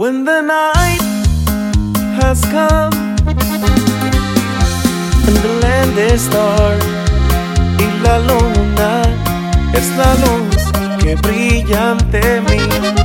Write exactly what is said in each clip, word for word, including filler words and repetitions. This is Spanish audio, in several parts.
When the night has come and the land is dark y la luna es la luz que brilla ante mí.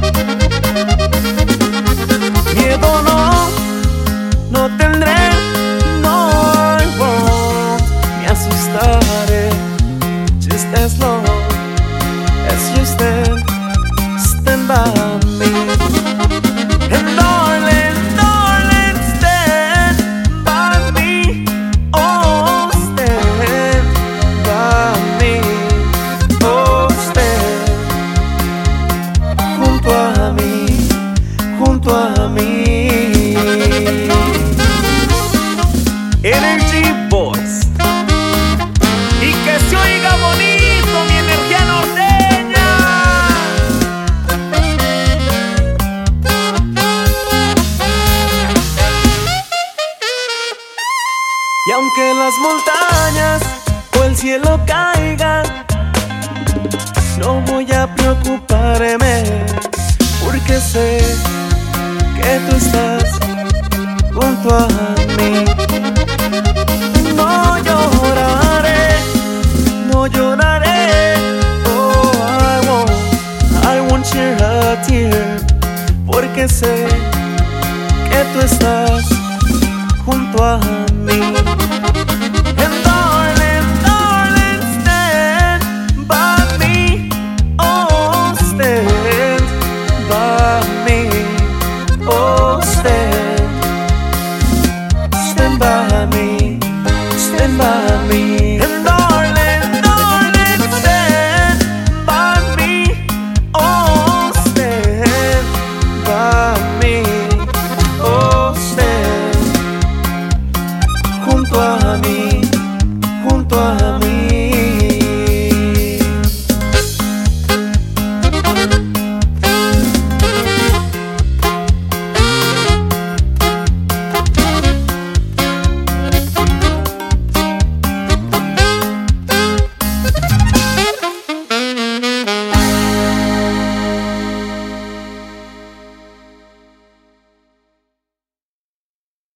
Miedo no, no tendré, no, I won't me asustaré. Just as long as you stand, stand by me. And darling, darling, stand by me. Oh, stand by me. Oh, stand junto a mí, junto a mí. Energy Boys. Y que se oiga bonito mi energía norteña. Y aunque las montañas o el cielo caigan, no voy a preocuparme, porque sé que tú estás junto a mí. No lloraré, no lloraré. Oh, I won't, I won't shed a tear, porque sé que tú estás junto a mí. And darling, darling, stand by me. Oh, stand by me. Oh, stand, stand by me, stand by me.